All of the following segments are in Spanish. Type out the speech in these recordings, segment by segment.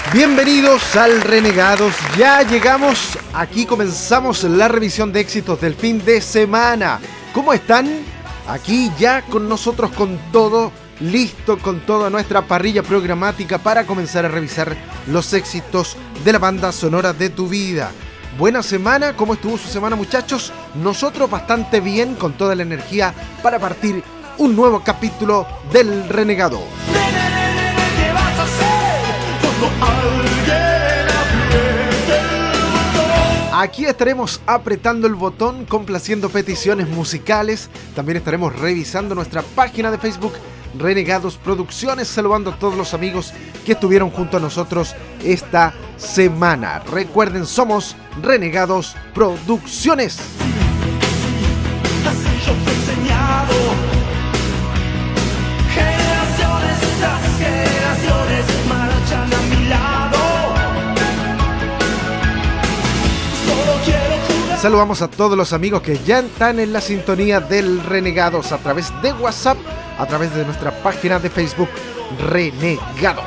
Bienvenidos al Renegados, ya llegamos, aquí comenzamos la revisión de éxitos del fin de semana. ¿Cómo están? Aquí ya con nosotros con todo, listo con toda nuestra parrilla programática para comenzar a revisar los éxitos de la banda sonora de tu vida. Buena semana, ¿cómo estuvo su semana, muchachos? Nosotros bastante bien, con toda la energía para partir un nuevo capítulo del Renegado. ¿Qué vas a hacer cuando alguien apriete el botón? Aquí estaremos apretando el botón, complaciendo peticiones musicales. También estaremos revisando nuestra página de Facebook, Renegados Producciones, saludando a todos los amigos que estuvieron junto a nosotros esta semana. Recuerden, somos Renegados Producciones. Así yo te he enseñado. Generaciones tras generaciones marchan a mi lado. Solo quiero jurar. Saludamos a todos los amigos que ya están en la sintonía del Renegados a través de WhatsApp, a través de nuestra página de Facebook, Renegados.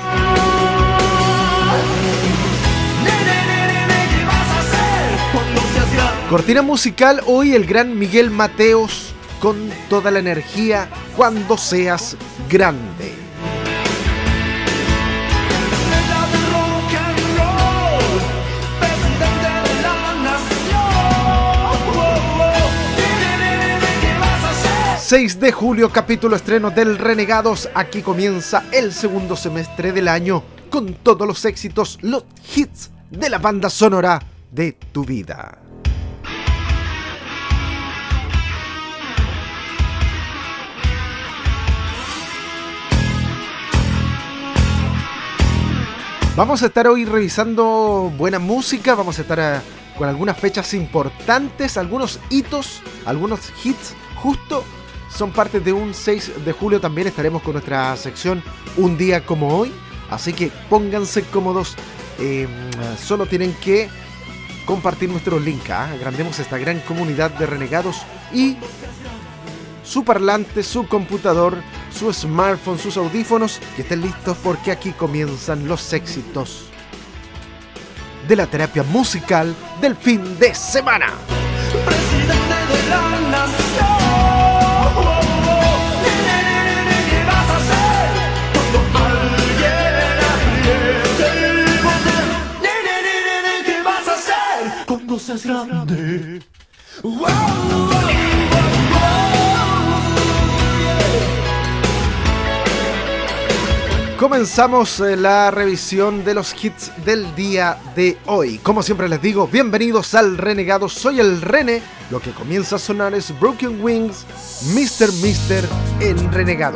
¿Qué vas a hacer cuando seas grande? Cortina musical, hoy el gran Miguel Mateos con toda la energía, Cuando seas grande. Estrella del rock and roll, presidente de la nación. ¿Qué vas a hacer? 6 de julio, capítulo estreno del Renegados. Aquí comienza el segundo semestre del año con todos los éxitos, los hits de la banda sonora de tu vida. Vamos a estar hoy revisando buena música, vamos a estar con algunas fechas importantes, algunos hitos, algunos hits, justo son parte de un 6 de julio. También estaremos con nuestra sección Un Día Como Hoy, así que pónganse cómodos, solo tienen que compartir nuestro link, agrandemos esta gran comunidad de renegados y su parlante, su computador, su smartphone, sus audífonos, que estén listos porque aquí comienzan los éxitos de la terapia musical del fin de semana. Presidente de la nación. ¿Qué vas a hacer cuando alguien apriete el botón? ¿Qué vas a hacer cuando seas grande? Comenzamos la revisión de los hits del día de hoy. Como siempre les digo, bienvenidos al Renegado. Soy el Rene. Lo que comienza a sonar es Broken Wings, Mr. Mister en Renegado.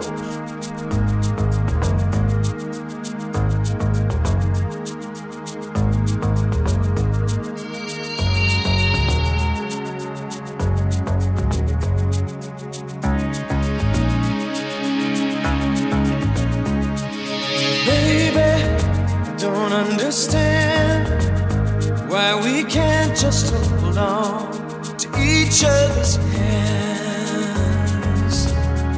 Understand why we can't just hold on to each other's hands.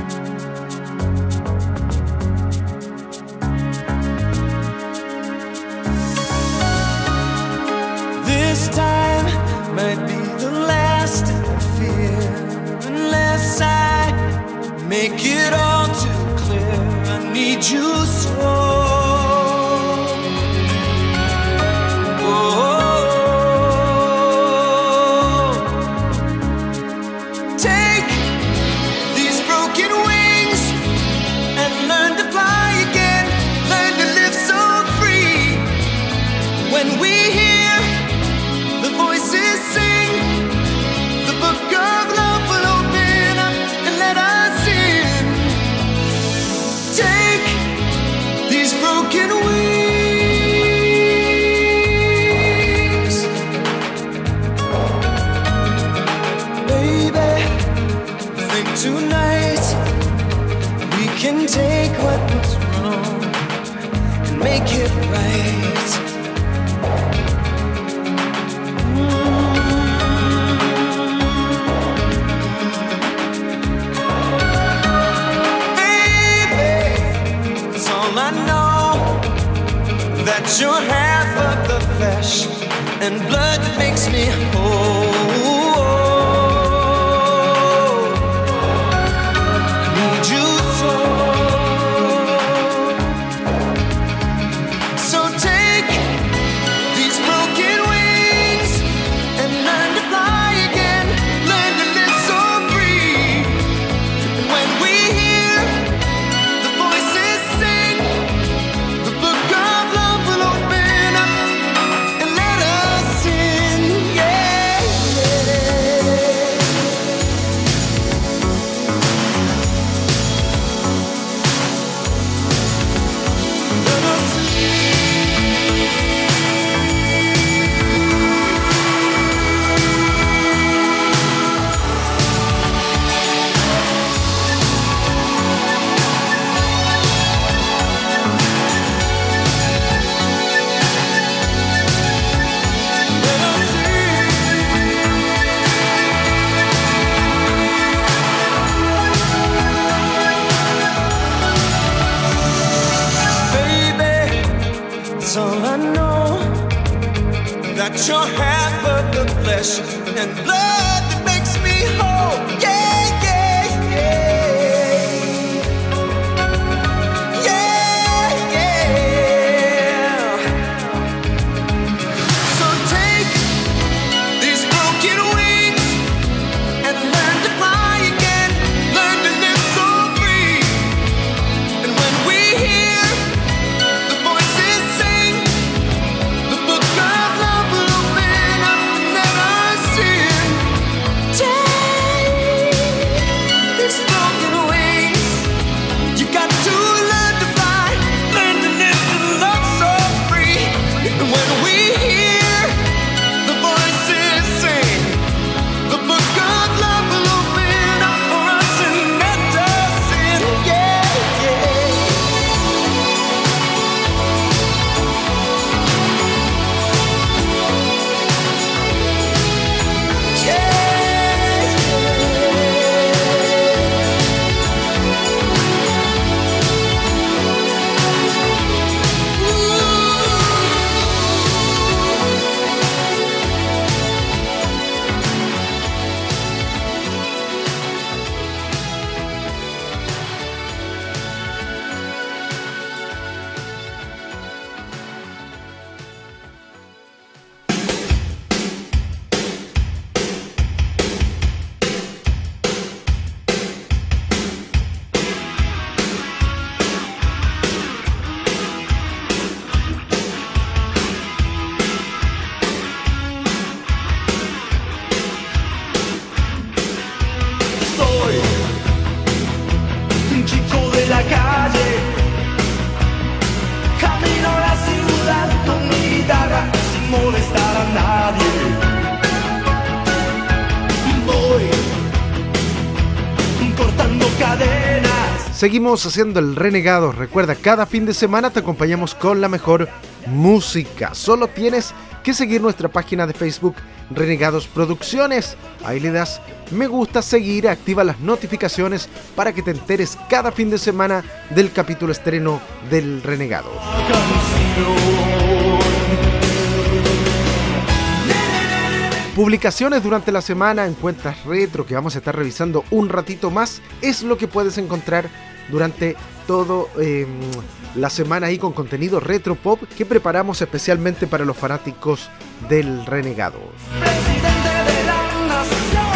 This time might be the last, I fear, unless I make it all too clear. I need you so. Take what was wrong and make it right. Baby, it's all I know. That that you're half of the flesh and blood that makes me whole. I need you so. So take these broken wings and learn to fly again. Learn to live so free. And when we hear the voices sing, the book of love will open up and let us in. Yeah, let us baby, it's all I know, that you're half of the flesh and blood that makes me whole. Yeah, yeah, yeah. Yeah, yeah. So take these broken wings and learn to fly again. Learn to live so free. And when we hear the voices sing, the book of love will open up and let us in. Take these broken wings. You got to learn to fly, learn to live and love so free. And when we hear the voices sing, the book of love will open up for us and let us in. Yeah, yeah. Soy un chico de la calle, camino a la ciudad con mi guitarra sin molestar a nadie. Voy cortando cadenas. Seguimos haciendo el Renegado. Recuerda, cada fin de semana te acompañamos con la mejor música. Solo tienes que seguir nuestra página de Facebook Renegados Producciones. Ahí le das me gusta, seguir, activa las notificaciones para que te enteres cada fin de semana del capítulo estreno del Renegado. Publicaciones durante la semana en cuentas retro que vamos a estar revisando un ratito más es lo que puedes encontrar durante todo la semana ahí con contenido retro pop que preparamos especialmente para los fanáticos del Renegado. Presidente de la nación,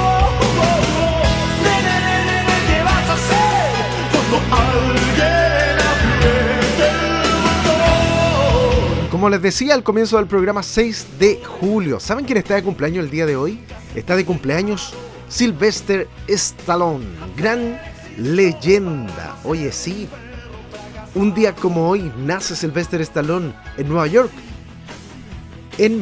¿qué vas a hacer cuando alguien apriete el botón? Como les decía al comienzo del programa, 6 de julio. ¿Saben quién está de cumpleaños el día de hoy? Está de cumpleaños Sylvester Stallone, gran leyenda. Oye, sí, un día como hoy nace Sylvester Stallone en Nueva York en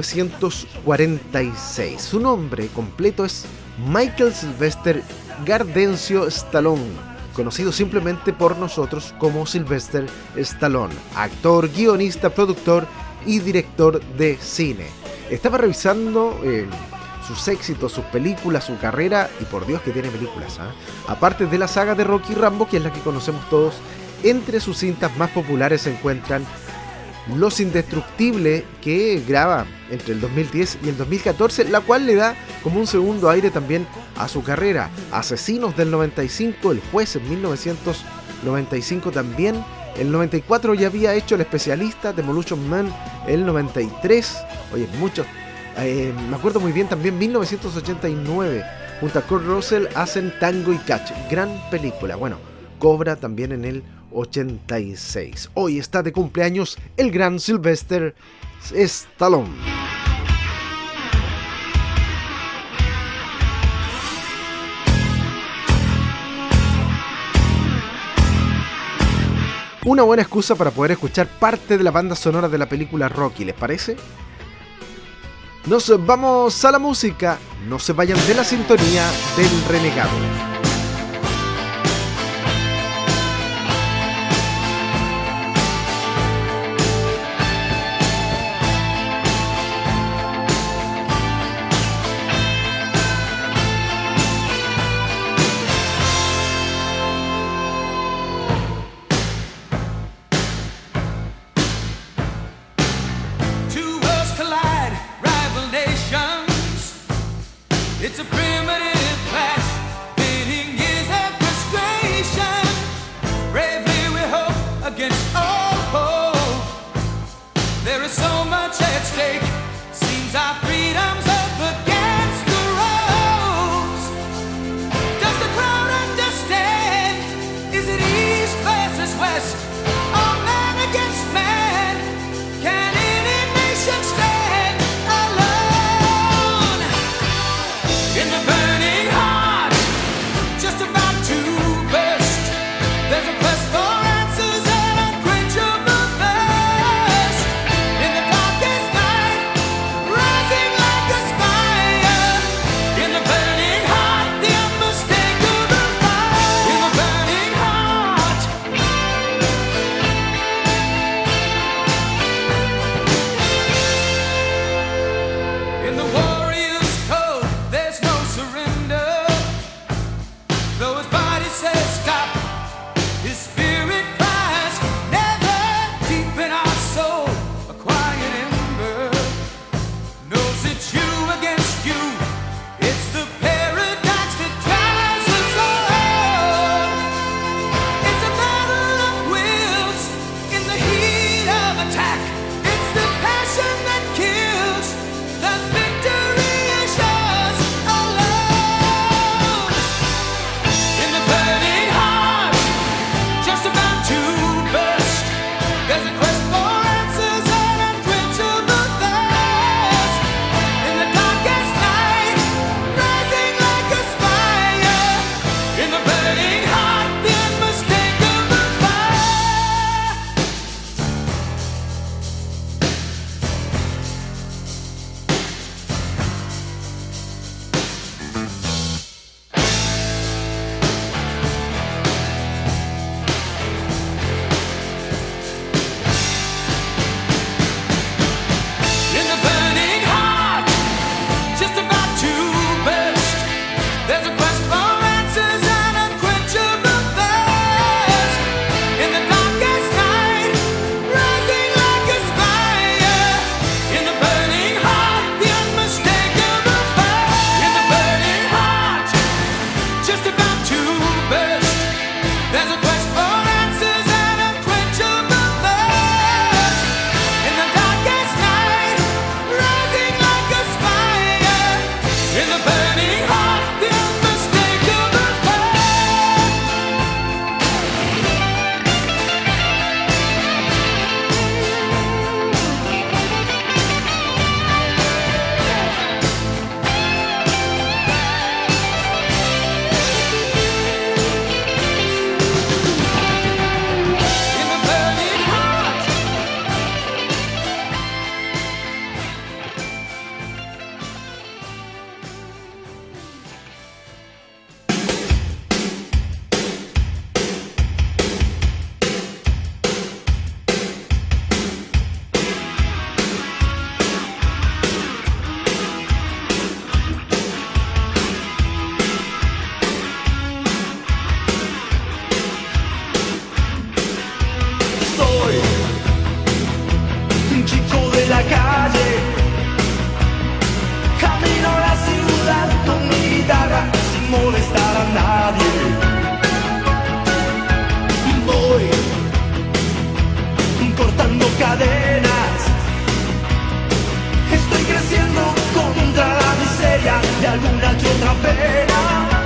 1946. Su nombre completo es Michael Sylvester Gardencio Stallone, conocido simplemente por nosotros como Sylvester Stallone, actor, guionista, productor y director de cine. Estaba revisando sus éxitos, sus películas, su carrera, y por Dios que tiene películas, aparte de la saga de Rocky y Rambo, que es la que conocemos todos. Entre sus cintas más populares se encuentran Los Indestructibles, que graba entre el 2010 y el 2014, la cual le da como un segundo aire también a su carrera. Asesinos del 95, El Juez en 1995 también. El 94 ya había hecho El Especialista, Demolition Man el 93. Oye, muchos. Me acuerdo muy bien también 1989. Junto a Kurt Russell hacen Tango y Cash. Gran película. Bueno, Cobra también en el 86. Hoy está de cumpleaños el gran Sylvester Stallone. Una buena excusa para poder escuchar parte de la banda sonora de la película Rocky, ¿les parece? Nos vamos a la música. No se vayan de la sintonía del Renegado. It's a primitive clash, fitting alguna que otra pena,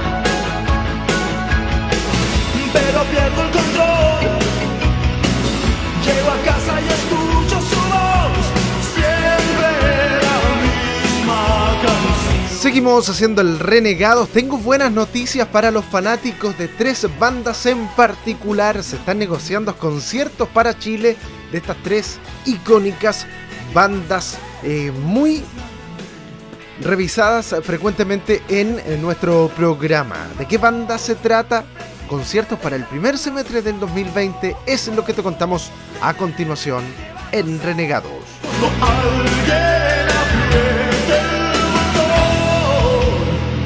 pero pierdo el control. Llego a casa y escucho su voz, siempre la misma canción. Seguimos haciendo el Renegados. Tengo buenas noticias para los fanáticos de 3 bandas en particular. Se están negociando conciertos para Chile de estas 3 icónicas bandas muy revisadas frecuentemente en nuestro programa. ¿De qué banda se trata? Conciertos para el primer semestre del 2020 es lo que te contamos a continuación en Renegados. Alguien apriete el botón.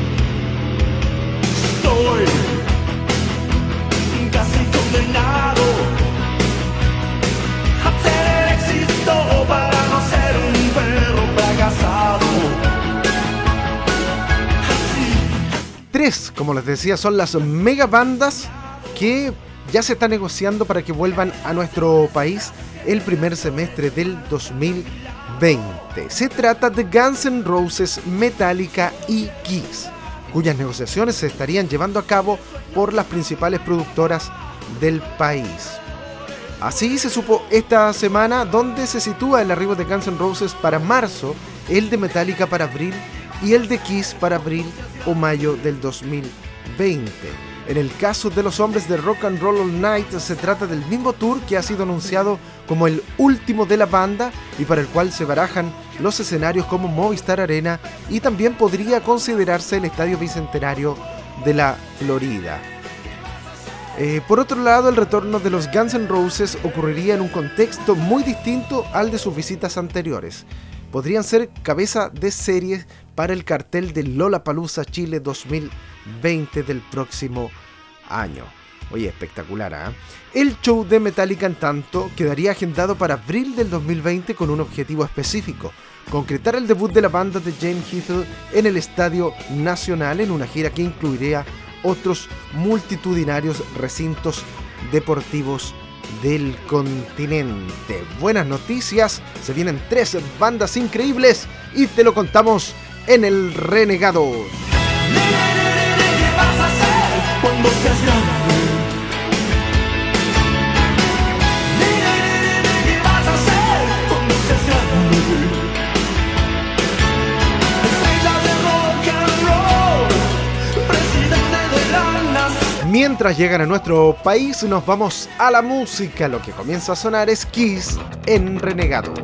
Estoy casi condenado a tener éxito para no ser un perro fracasado. Así. 3, como les decía, son las mega bandas que ya se está negociando para que vuelvan a nuestro país el primer semestre del 2020. Se trata de Guns N' Roses, Metallica y Kiss, cuyas negociaciones se estarían llevando a cabo por las principales productoras del país. Así se supo esta semana, donde se sitúa el arribo de Guns N' Roses para marzo, el de Metallica para abril y el de Kiss para abril o mayo del 2020. En el caso de los hombres de Rock and Roll All Night, se trata del mismo tour que ha sido anunciado como el último de la banda y para el cual se barajan los escenarios como Movistar Arena y también podría considerarse el Estadio Bicentenario de la Florida. Por otro lado, el retorno de los Guns N' Roses ocurriría en un contexto muy distinto al de sus visitas anteriores. Podrían ser cabeza de serie para el cartel de Lollapalooza Chile 2020 del próximo año. Oye, espectacular, ¿eh? El show de Metallica, en tanto, quedaría agendado para abril del 2020 con un objetivo específico: concretar el debut de la banda de James Hetfield en el Estadio Nacional en una gira que incluiría otros multitudinarios recintos deportivos del continente. Buenas noticias, se vienen 3 bandas increíbles y te lo contamos en el Renegados. ¿Qué vas a hacer cuando seas grande? ¿Qué vas a hacer cuando seas grande? Estrella de rock and roll, presidente de la nación. Mientras llegan a nuestro país, nos vamos a la música. Lo que comienza a sonar es Kiss en Renegados.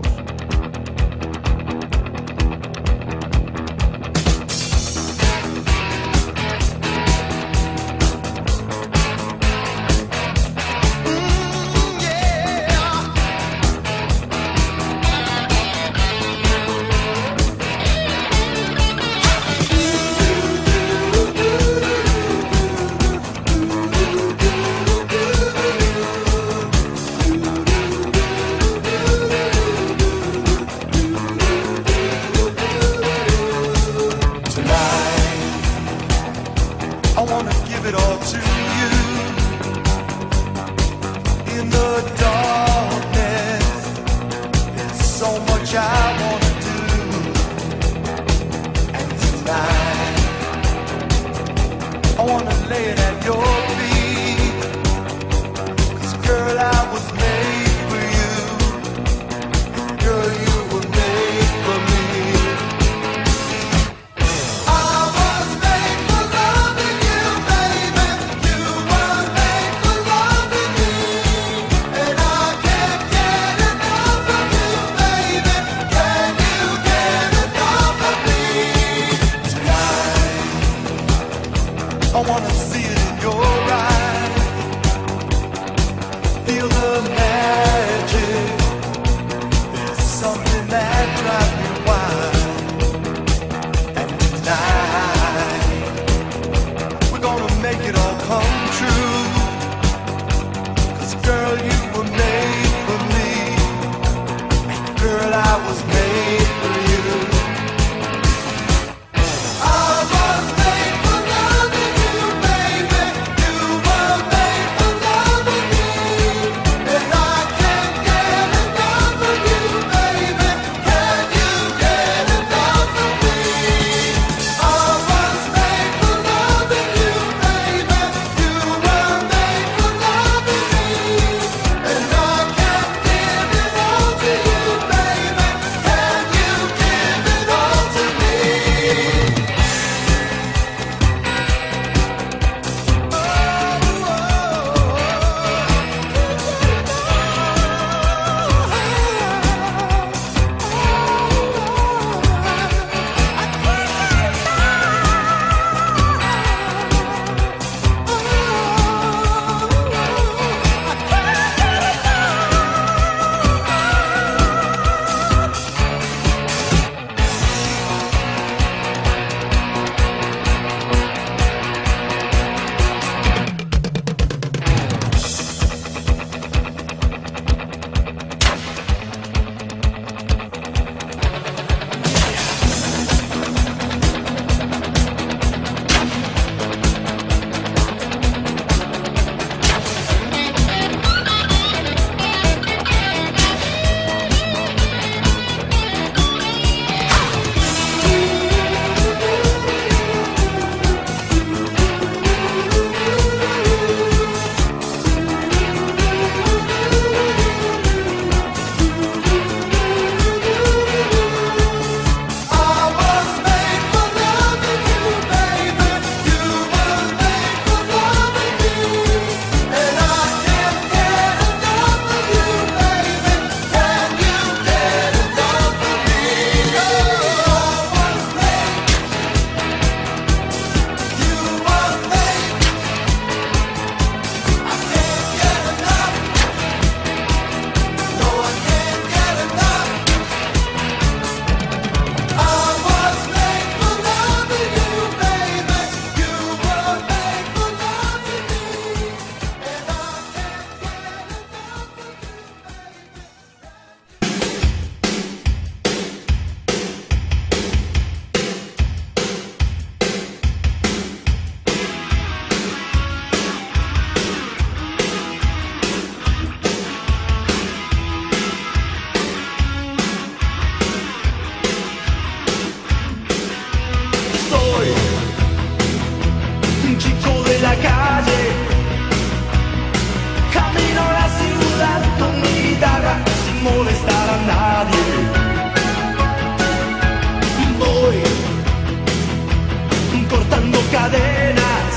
cadenas.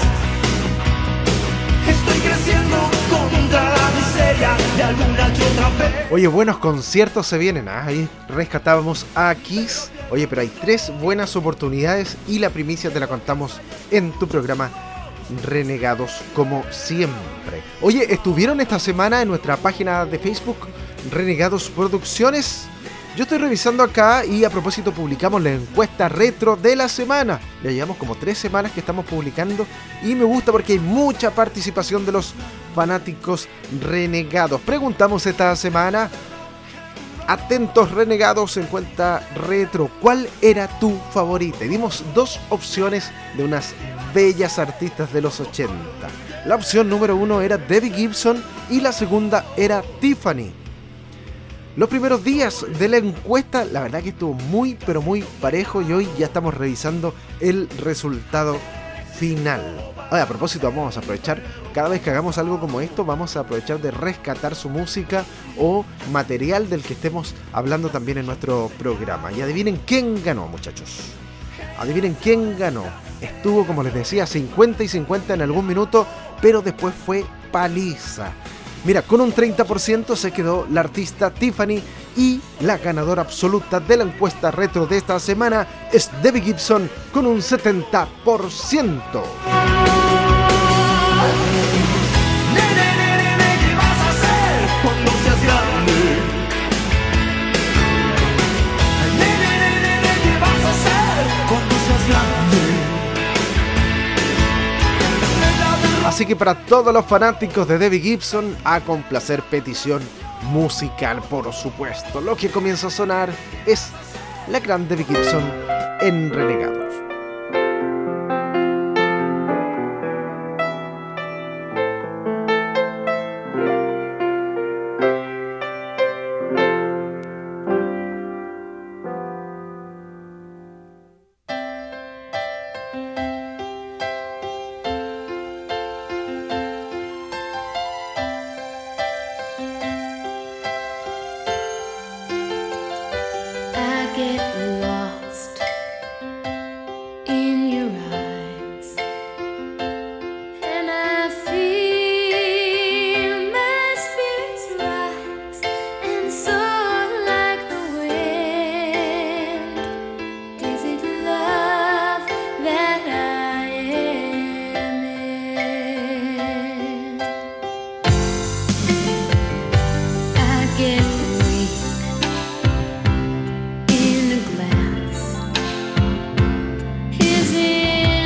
Estoy creciendo contra la miseria de alguna que otra vez. Oye, buenos conciertos se vienen. Ahí rescatábamos a Kiss. Oye, pero hay 3 buenas oportunidades y la primicia te la contamos en tu programa Renegados, como siempre. Oye, estuvieron esta semana en nuestra página de Facebook Renegados Producciones. Yo estoy revisando acá y a propósito publicamos la encuesta retro de la semana. Ya llevamos como 3 semanas que estamos publicando y me gusta porque hay mucha participación de los fanáticos renegados. Preguntamos esta semana, atentos renegados, encuesta retro, ¿cuál era tu favorita? Y dimos 2 opciones de unas bellas artistas de los 80. La opción número 1 era Debbie Gibson y la segunda era Tiffany. Los primeros días de la encuesta, la verdad que estuvo muy, pero muy parejo y hoy ya estamos revisando el resultado final. A propósito, vamos a aprovechar, cada vez que hagamos algo como esto, vamos a aprovechar de rescatar su música o material del que estemos hablando también en nuestro programa. Y adivinen quién ganó, muchachos. Adivinen quién ganó. Estuvo, como les decía, 50 y 50 en algún minuto, pero después fue paliza. Mira, con un 30% se quedó la artista Tiffany y la ganadora absoluta de la encuesta retro de esta semana es Debbie Gibson con un 70%. ¿Qué vas a hacer cuando seas grande? ¿Qué vas a hacer cuando seas grande? Así que para todos los fanáticos de Debbie Gibson, a complacer petición musical, por supuesto. Lo que comienza a sonar es la gran Debbie Gibson en Renegados. In a glance, his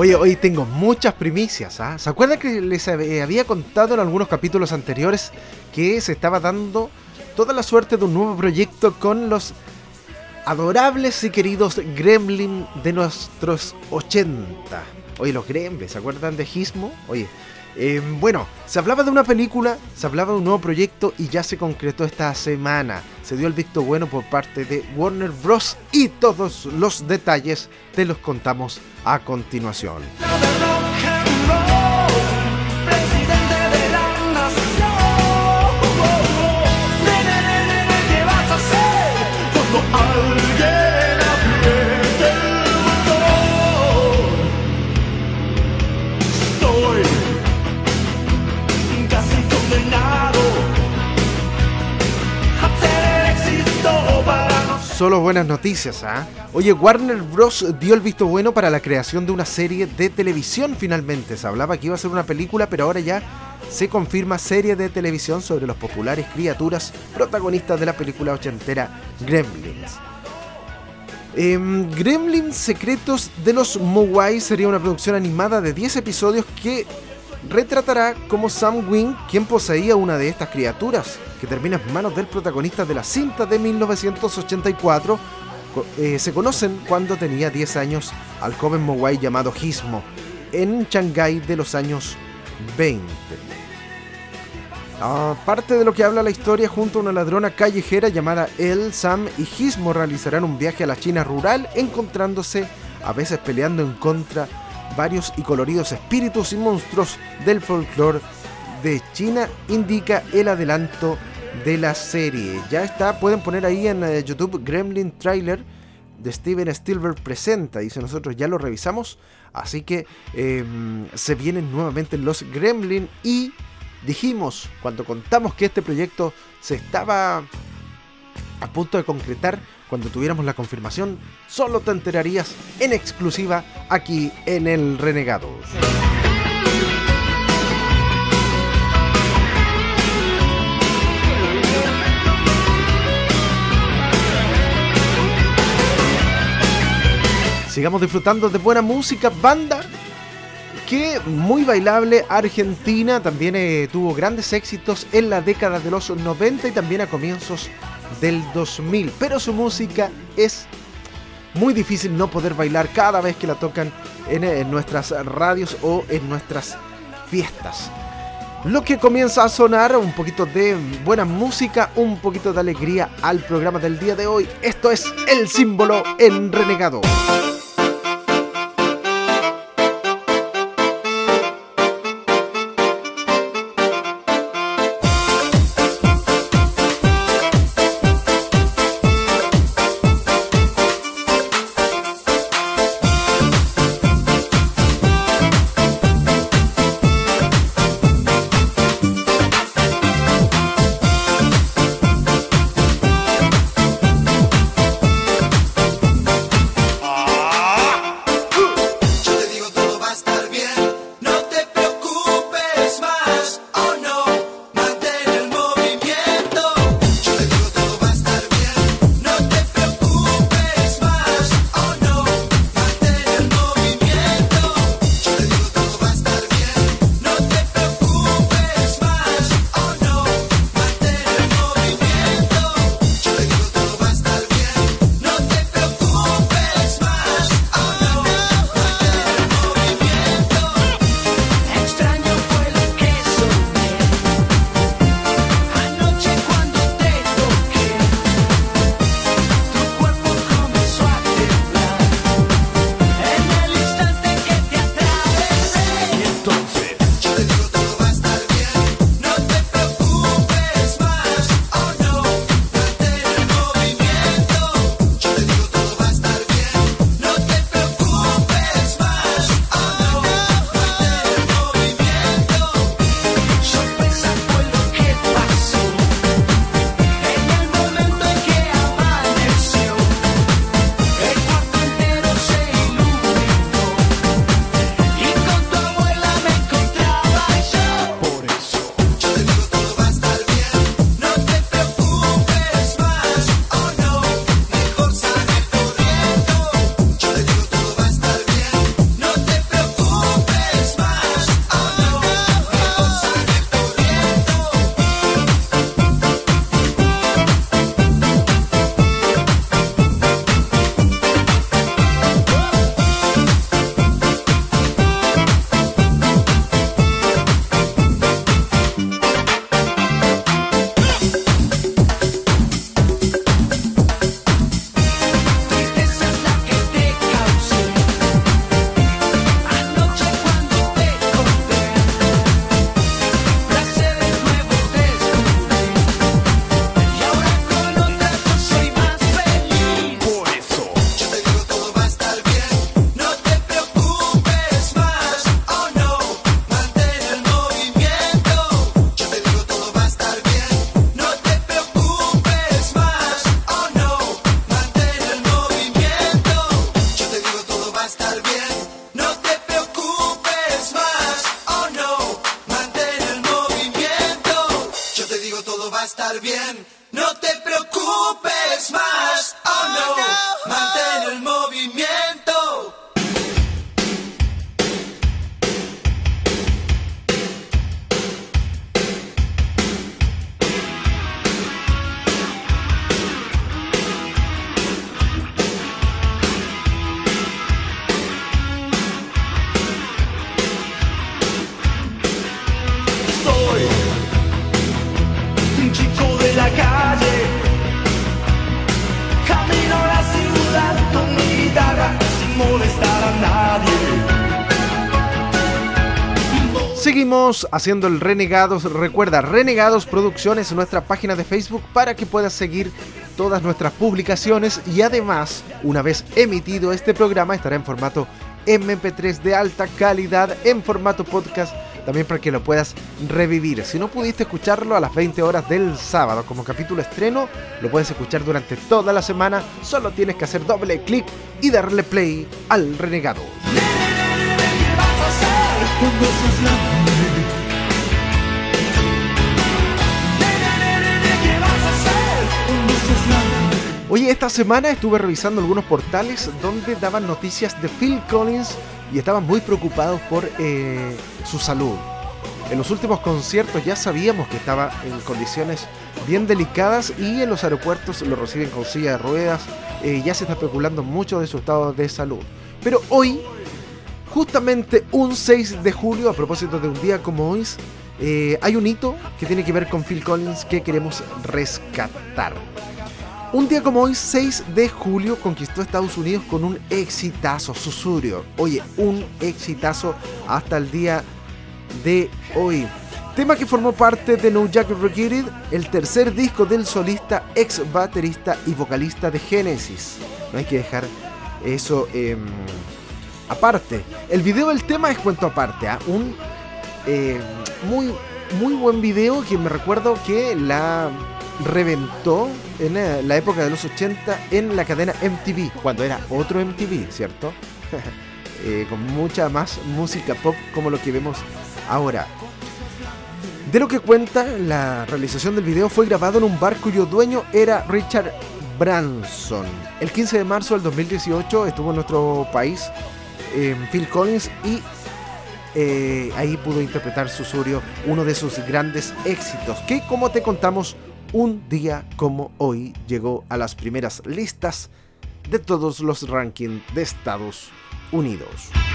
Oye, hoy tengo muchas primicias, ¿ah? ¿Se acuerdan que les había contado en algunos capítulos anteriores que se estaba dando toda la suerte de un nuevo proyecto con los adorables y queridos Gremlin de nuestros 80? Oye, los Gremlins, ¿se acuerdan de Gizmo? Oye, bueno, se hablaba de una película, se hablaba de un nuevo proyecto y ya se concretó esta semana. Se dio el visto bueno por parte de Warner Bros. Y todos los detalles te los contamos a continuación. Presidente de la nación. ¿Qué vas a hacer cuando alguien apriete el botón? Estoy casi condenado a tener éxito para no. Solo buenas noticias, ¿ah? Oye, Warner Bros. Dio el visto bueno para la creación de una serie de televisión finalmente. Se hablaba que iba a ser una película, pero ahora ya se confirma serie de televisión sobre los populares criaturas protagonistas de la película ochentera Gremlins. Gremlins Secretos de los Mogwai sería una producción animada de 10 episodios que retratará cómo Sam Wing, quien poseía una de estas criaturas, que termina en manos del protagonista de la cinta de 1984, se conocen cuando tenía 10 años al joven Mogwai llamado Gizmo, en Shanghái de los años 20. Aparte de lo que habla la historia, junto a una ladrona callejera llamada Elle, Sam y Gizmo realizarán un viaje a la China rural, encontrándose, a veces peleando en contra varios y coloridos espíritus y monstruos del folclore de China, indica el adelanto de la serie. Ya está, pueden poner ahí en YouTube Gremlin Trailer de Steven Spielberg presenta, dice, nosotros ya lo revisamos, así que se vienen nuevamente los Gremlin y dijimos, cuando contamos que este proyecto se estaba a punto de concretar, cuando tuviéramos la confirmación, solo te enterarías en exclusiva aquí en el Renegados. Sigamos disfrutando de buena música, banda que muy bailable, argentina, también tuvo grandes éxitos en la década de los 90 y también a comienzos del 2000, pero su música es muy difícil no poder bailar cada vez que la tocan en nuestras radios o en nuestras fiestas. Lo que comienza a sonar, un poquito de buena música, un poquito de alegría al programa del día de hoy. Esto es El Símbolo en Renegado. va a estar bien. No te preocupes más, oh no, mantén el movimiento. Soy un chico de la calle, camino a la ciudad con mi guitarra sin molestar a nadie. Seguimos haciendo el Renegados. Recuerda, Renegados Producciones, nuestra página de Facebook, para que puedas seguir todas nuestras publicaciones. Y además, una vez emitido este programa, estará en formato MP3 de alta calidad, en formato podcast, también para que lo puedas revivir. Si no pudiste escucharlo a las 20 horas del sábado como capítulo estreno, lo puedes escuchar durante toda la semana. Solo tienes que hacer doble clic y darle play al Renegado. ¿Qué vas a hacer cuando seas grande? ¿Qué vas a hacer cuando seas grande? Oye, esta semana estuve revisando algunos portales donde daban noticias de Phil Collins y estaban muy preocupados por su salud. En los últimos conciertos ya sabíamos que estaba en condiciones bien delicadas y en los aeropuertos lo reciben con silla de ruedas. Ya se está especulando mucho de su estado de salud. Pero hoy, justamente un 6 de julio, a propósito de un día como hoy, hay un hito que tiene que ver con Phil Collins que queremos rescatar. Un día como hoy, 6 de julio, conquistó Estados Unidos con un exitazo, Susurio. Oye, un exitazo hasta el día de hoy. Tema que formó parte de No Jacket Required, el tercer disco del solista, ex baterista y vocalista de Genesis. No hay que dejar eso aparte. El video del tema es cuento aparte, ¿eh? Un muy buen video que me recuerdo que la reventó en la época de los 80 en la cadena MTV, cuando era otro MTV, ¿cierto? Con mucha más música pop como lo que vemos ahora. De lo que cuenta, la realización del video fue grabado en un bar cuyo dueño era Richard Branson. El 15 de marzo del 2018 estuvo en nuestro país Phil Collins y ahí pudo interpretar Susurio, uno de sus grandes éxitos, que, como te contamos, un día como hoy llegó a las primeras listas de todos los rankings de Estados Unidos.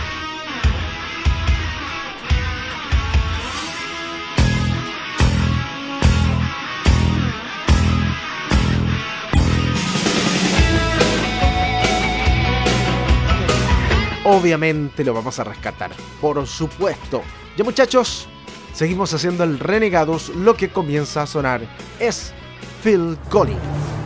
Obviamente lo vamos a rescatar, por supuesto. Ya, muchachos, seguimos haciendo el Renegados. Lo que comienza a sonar es Phil Collins.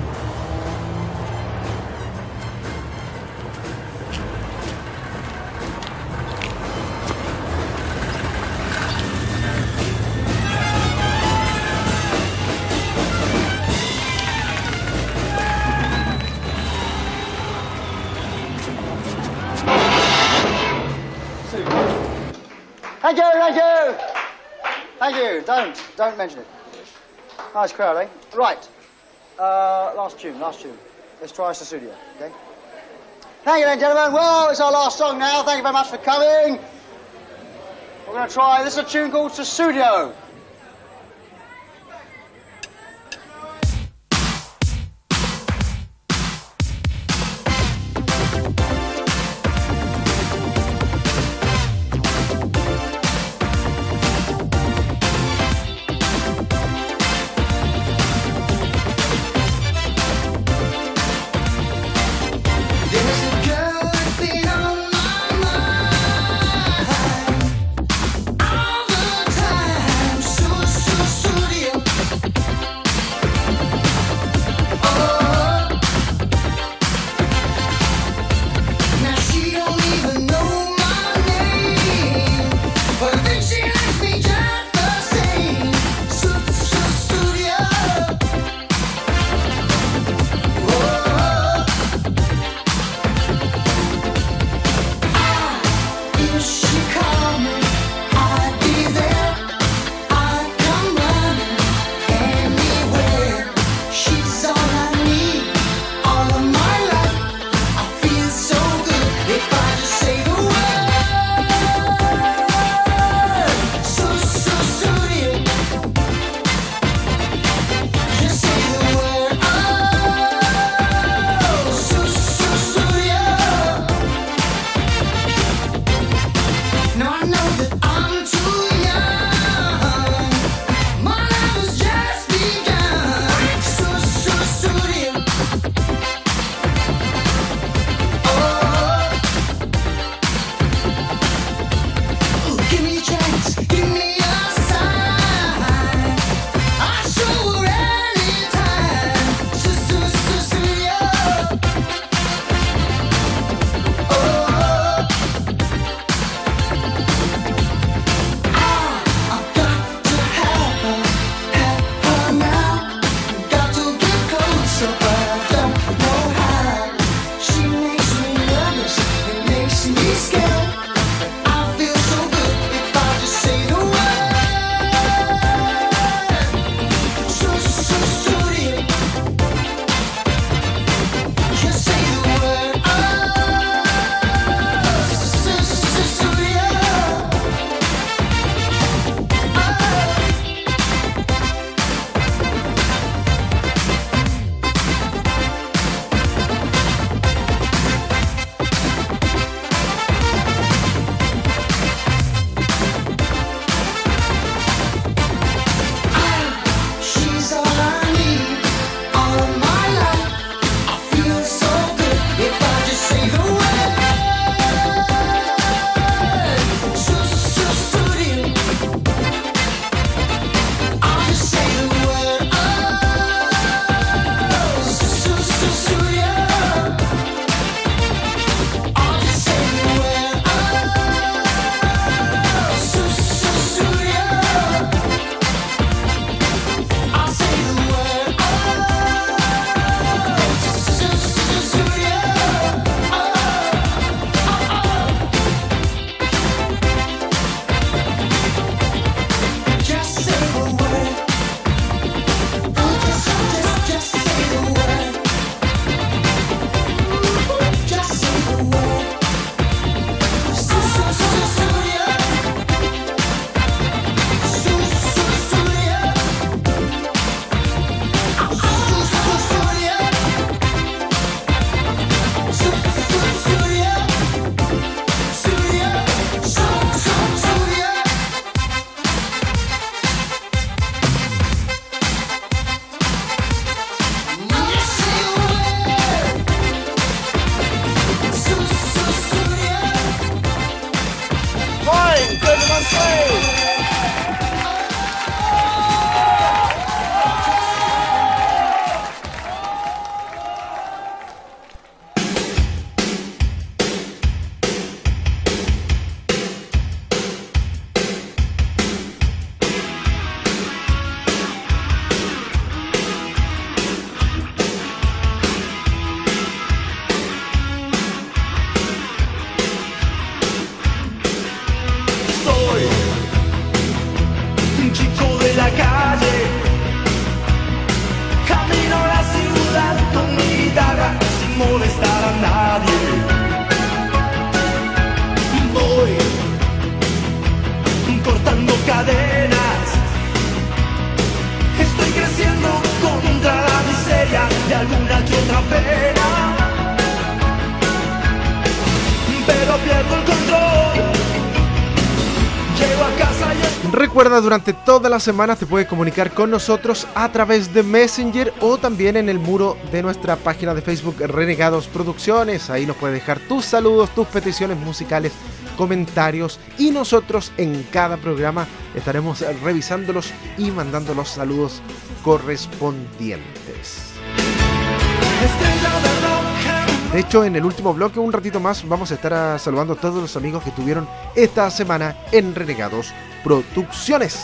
Thank you, thank you. Thank you. Don't mention it. Nice crowd, eh? Right. Last tune. Let's try Susudio, okay? Thank you then, gentlemen. Well, it's our last song now. Thank you very much for coming. We're going to try, this is a tune called Susudio. All the time Recuerda, durante toda la semana te puedes comunicar con nosotros a través de Messenger o también en el muro de nuestra página de Facebook Renegados Producciones. Ahí nos puedes dejar tus saludos, tus peticiones musicales, comentarios, y nosotros en cada programa estaremos revisándolos y mandando los saludos correspondientes. De hecho, en el último bloque, un ratito más, vamos a estar saludando a todos los amigos que estuvieron esta semana en Renegados Producciones.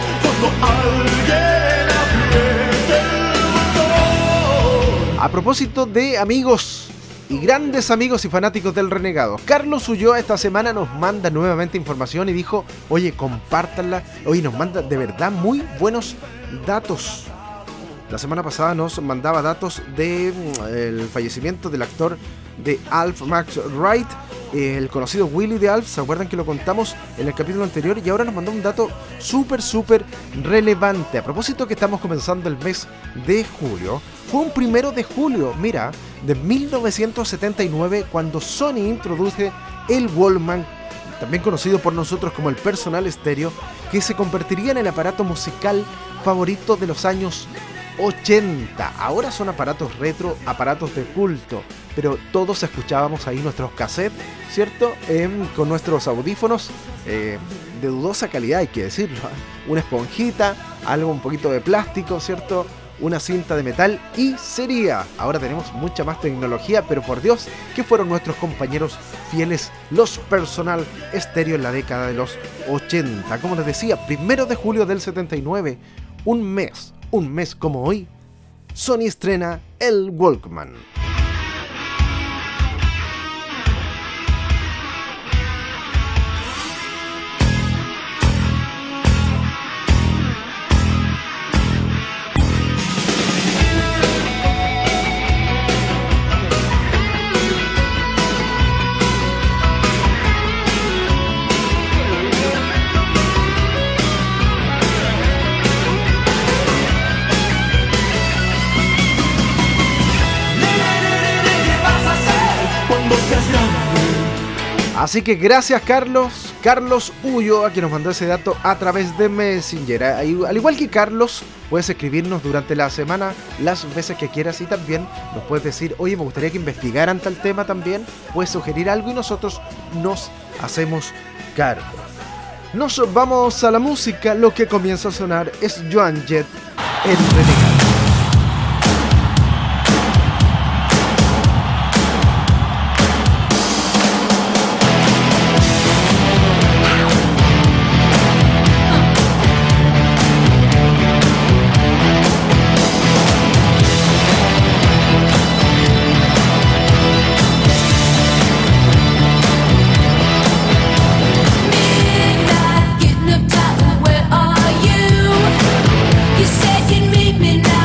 A propósito de amigos y grandes amigos y fanáticos del Renegado, Carlos Ulloa esta semana nos manda nuevamente información y dijo: oye, compártanla. Oye, nos manda de verdad muy buenos datos. La semana pasada nos mandaba datos del fallecimiento del actor de Alf Max Wright, el conocido Willy de Alf. ¿Se acuerdan que lo contamos en el capítulo anterior? Y ahora nos mandó un dato súper relevante. A propósito que estamos comenzando el mes de julio, fue un 1 de julio, mira, de 1979, cuando Sony introduce el Walkman, también conocido por nosotros como el personal estéreo, que se convertiría en el aparato musical favorito de los años 80. Ahora son aparatos retro, aparatos de culto, pero todos escuchábamos ahí nuestros cassettes, ¿cierto? Con nuestros audífonos de dudosa calidad, hay que decirlo. Una esponjita, algo un poquito de plástico, ¿cierto? Una cinta de metal y sería. Ahora tenemos mucha más tecnología, pero por Dios, que fueron nuestros compañeros fieles, los personal estéreo en la década de los 80. Como les decía, 1 de julio del 79, un mes como hoy, Sony estrena el Walkman. Así que gracias Carlos Ulloa, que nos mandó ese dato a través de Messenger. Al igual que Carlos, puedes escribirnos durante la semana las veces que quieras y también nos puedes decir: oye, me gustaría que investigaran tal tema también. Puedes sugerir algo y nosotros nos hacemos cargo. Nos vamos a la música. Lo que comienza a sonar es Joan Jett en Renegado. Getting up top, where are you? You said you'd meet me now.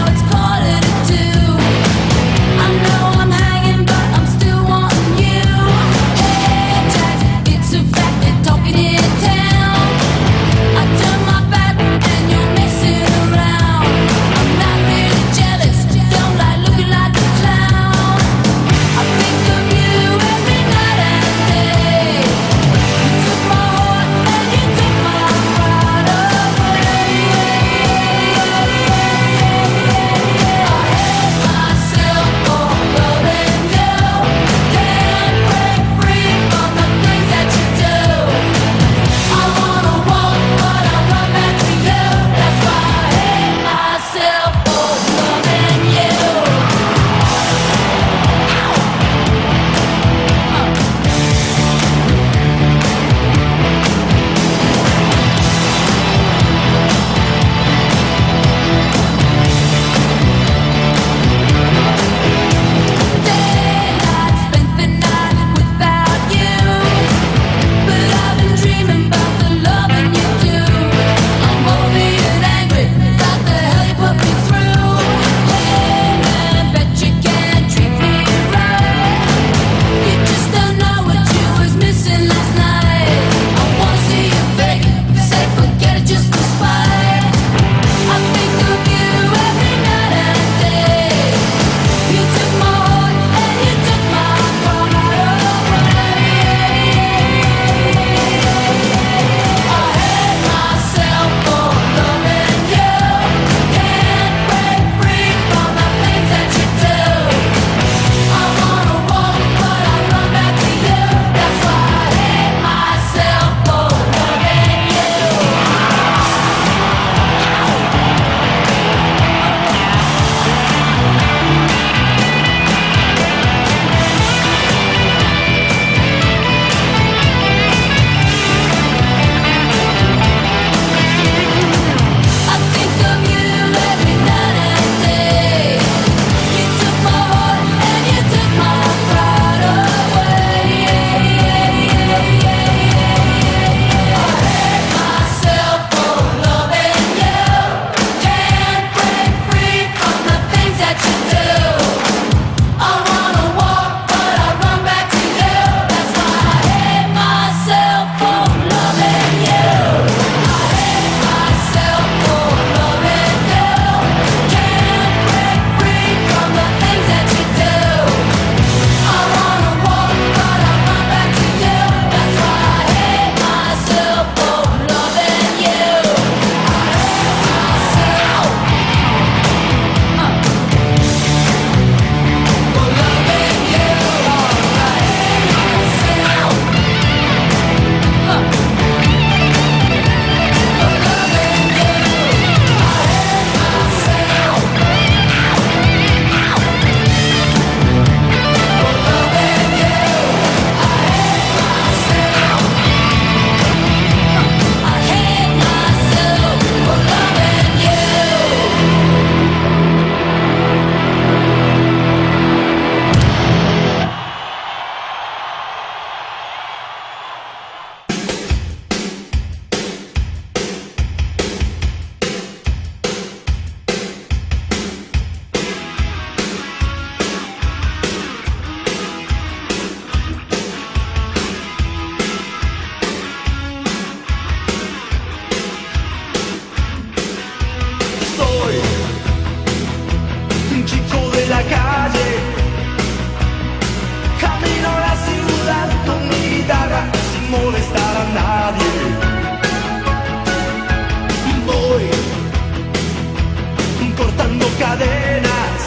cadenas.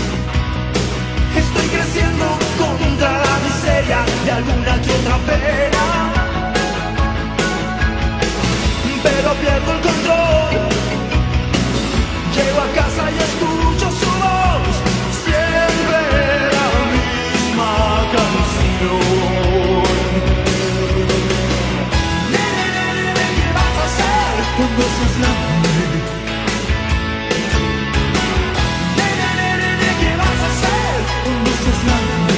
Estoy creciendo contra la miseria de alguna que otra pena, pero pierdo el control. Llego a casa y escucho su voz, siempre la misma canción. Nene, ¿qué vas a hacer cuando seas grande? Nene, ¿qué vas a hacer cuando seas grande?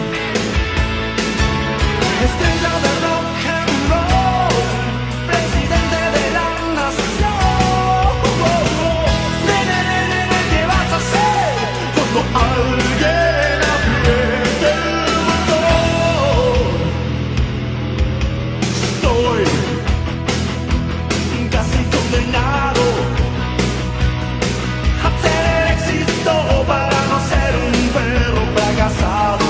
Estrella de rock and roll, presidente de la nación. Nene, ¿qué vas a hacer cuando alguien apriete el botón? Estoy casi condenado a tener éxito para no ser un perro fracasado.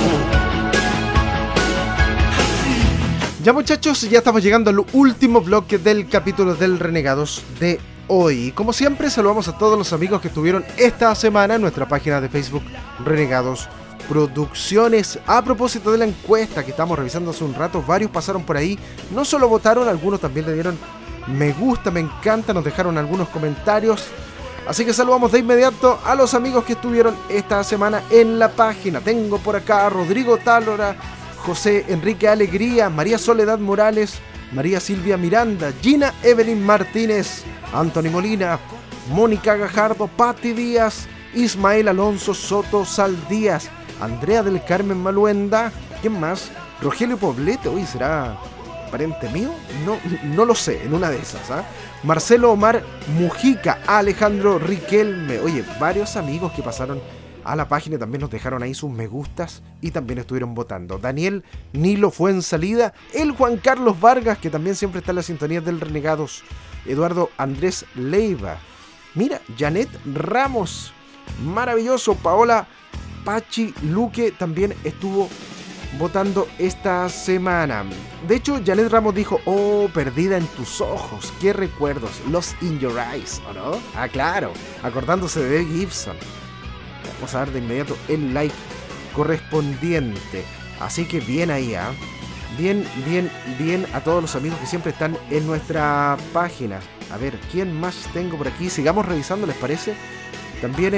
Ya muchachos, ya estamos llegando al último bloque del capítulo del Renegados de hoy. Como siempre, saludamos a todos los amigos que estuvieron esta semana en nuestra página de Facebook Renegados Producciones. A propósito de la encuesta que estamos revisando hace un rato, varios pasaron por ahí, no solo votaron, algunos también le dieron me gusta, me encanta, nos dejaron algunos comentarios. Así que saludamos de inmediato a los amigos que estuvieron esta semana en la página. Tengo por acá a Rodrigo Tálora, José Enrique Alegría, María Soledad Morales, María Silvia Miranda, Gina Evelyn Martínez, Anthony Molina, Mónica Gajardo, Patti Díaz, Ismael Alonso Soto Saldías, Andrea del Carmen Maluenda, ¿quién más? Rogelio Poblete, uy, ¿será pariente mío? No lo sé, en una de esas, ¿eh? Marcelo Omar Mujica, Alejandro Riquelme, oye, varios amigos que pasaron a la página también nos dejaron ahí sus me gustas y también estuvieron votando. Daniel Nilo Fuensalida, el Juan Carlos Vargas, que también siempre está en la sintonía del Renegados, Eduardo Andrés Leiva, mira, Janet Ramos, maravilloso, Paola Pachi Luque también estuvo votando esta semana. De hecho, Janet Ramos dijo, oh, perdida en tus ojos, qué recuerdos, los In Your Eyes, ¿o no? Ah, claro, acordándose de Dave Gibson. Vamos a dar de inmediato el like correspondiente. Así que bien ahí, ¿eh? Bien a todos los amigos que siempre están en nuestra página. A ver, ¿quién más tengo por aquí? Sigamos revisando, ¿les parece? También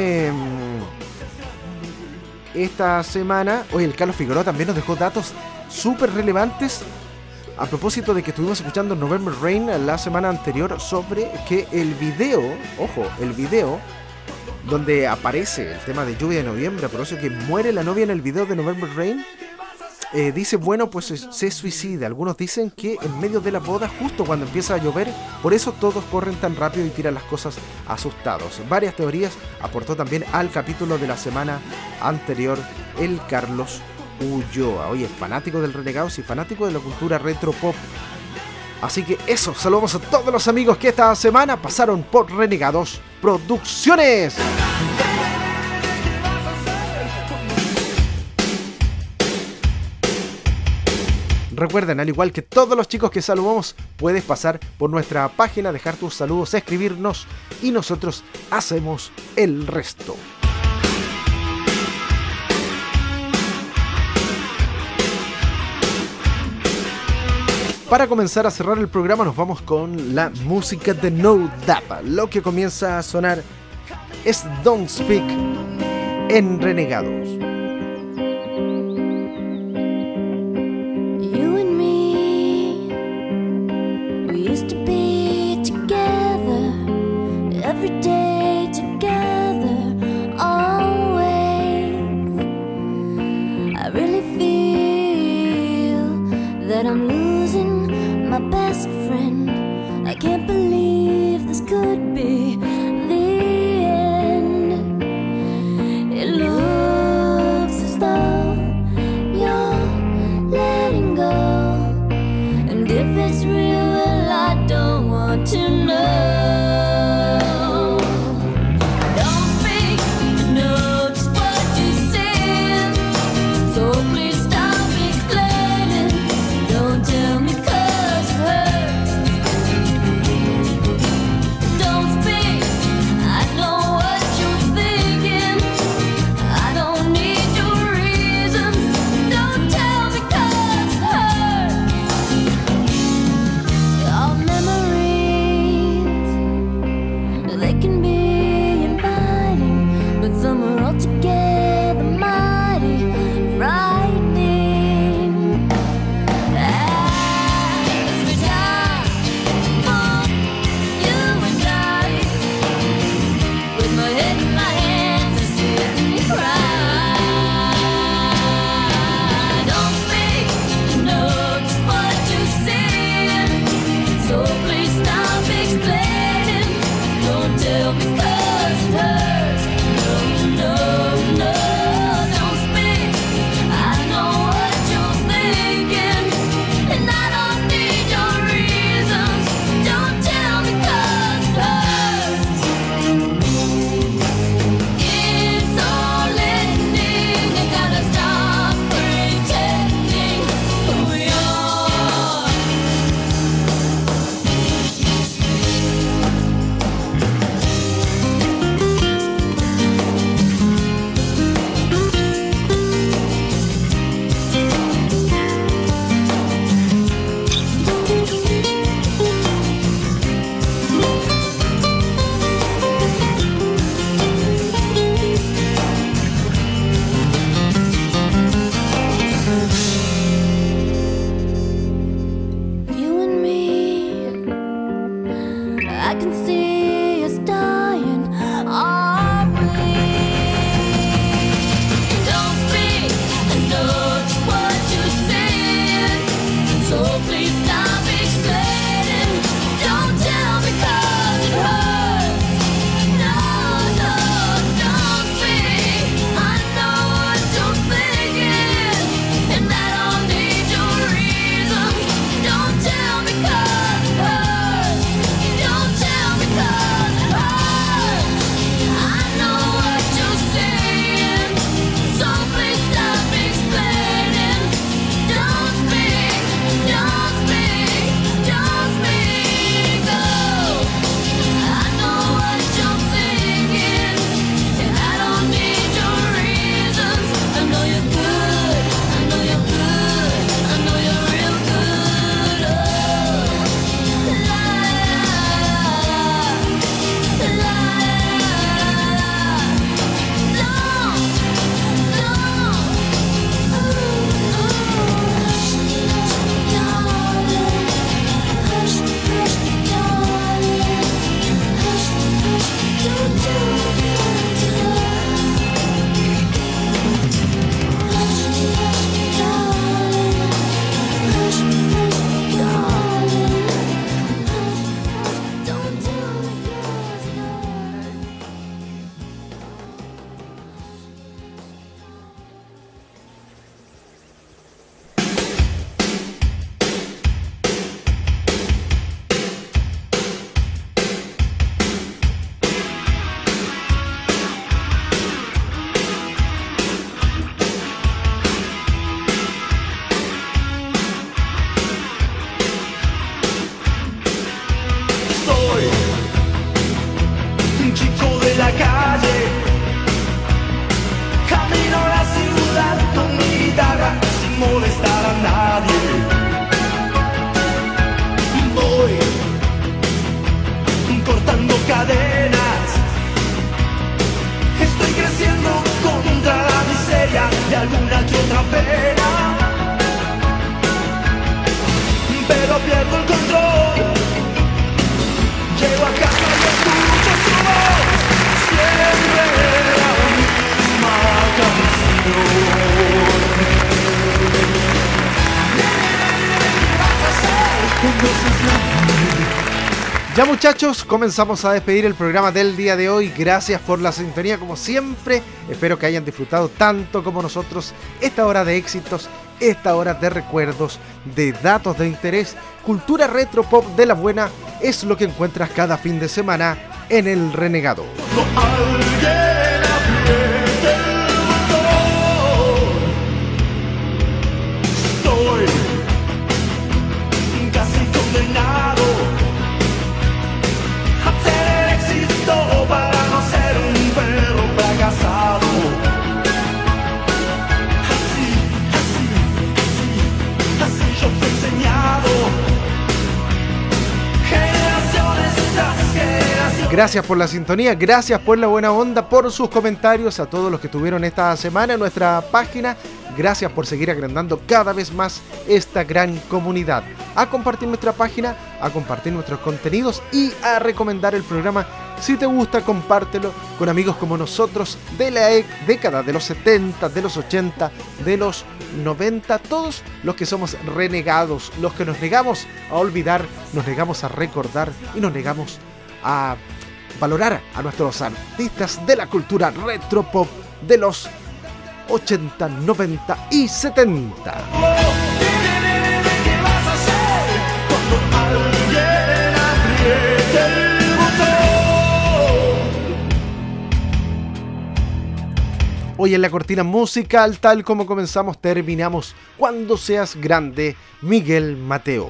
esta semana, oye, el Carlos Figueroa también nos dejó datos súper relevantes a propósito de que estuvimos escuchando November Rain la semana anterior, sobre que el video, ojo, el video donde aparece el tema de Lluvia de Noviembre, a propósito que muere la novia en el video de November Rain, dice, bueno, pues se suicida. Algunos dicen que en medio de la boda, justo cuando empieza a llover, por eso todos corren tan rápido y tiran las cosas asustados. Varias teorías aportó también al capítulo de la semana anterior el Carlos Ulloa. Oye, fanático del Renegados y fanático de la cultura retro pop. Así que eso, saludamos a todos los amigos que esta semana pasaron por Renegados Producciones. Recuerden, al igual que todos los chicos que saludamos, puedes pasar por nuestra página, dejar tus saludos, escribirnos y nosotros hacemos el resto. Para comenzar a cerrar el programa nos vamos con la música de No Doubt. Lo que comienza a sonar es Don't Speak en Renegados. You and me, we used to be together, every day together, always. I really feel that I'm losing my best friend. I can't believe this could be the end. It looks as though you're letting go, and if it's real, well, I don't want to know. Don't speak, I know just what you said, so please stop explaining. Don't tell cadenas. Estoy creciendo contra la miseria de alguna que otra pena, pero pierdo el control. Llego a casa y escucho su voz, siempre la misma canción. ¿Qué vas a hacer cuando seas grande? Ya muchachos, comenzamos a despedir el programa del día de hoy. Gracias por la sintonía como siempre. Espero que hayan disfrutado tanto como nosotros esta hora de éxitos, esta hora de recuerdos, de datos de interés. Cultura retro pop de la buena es lo que encuentras cada fin de semana en El Renegado. Alguien apriete el botón. Estoy casi condenado a tener éxito para no ser un perro fracasado. Así yo fui enseñado. Generaciones tras generaciones. Gracias por la sintonía, gracias por la buena onda, por sus comentarios, a todos los que estuvieron esta semana en nuestra página. Gracias por seguir agrandando cada vez más esta gran comunidad. A compartir nuestra página, a compartir nuestros contenidos y a recomendar el programa. Si te gusta, compártelo con amigos como nosotros de la década de los 70, de los 80, de los 90. Todos los que somos renegados, los que nos negamos a olvidar, nos negamos a recordar y nos negamos a valorar a nuestros artistas de la cultura retro pop de los 80, 90 y 70. ¿Qué vas a hacer cuando alguien apriete el botón? Hoy en la cortina musical, tal como comenzamos, terminamos Cuando seas grande, Miguel Mateos.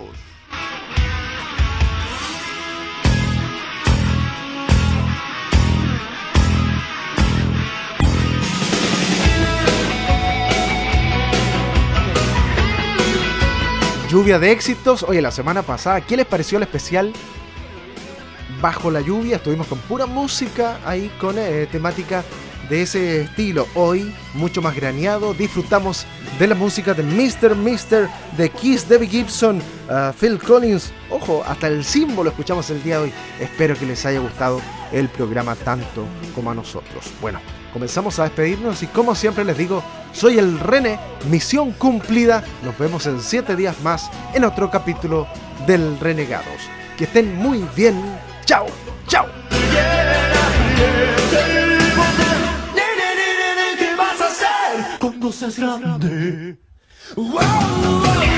Lluvia de éxitos. Oye, la semana pasada, ¿qué les pareció el especial Bajo la Lluvia? Estuvimos con pura música ahí, con temática de ese estilo. Hoy, mucho más graneado, disfrutamos de la música de Mr. de Kiss, Debbie Gibson, Phil Collins. Ojo, hasta el símbolo escuchamos el día de hoy. Espero que les haya gustado el programa tanto como a nosotros. Bueno, comenzamos a despedirnos y como siempre les digo, soy el René, misión cumplida. Nos vemos en 7 días más en otro capítulo del Renegados. Que estén muy bien. Chao, chao. ¿Qué vas a hacer cuando seas grande? ¡Wow!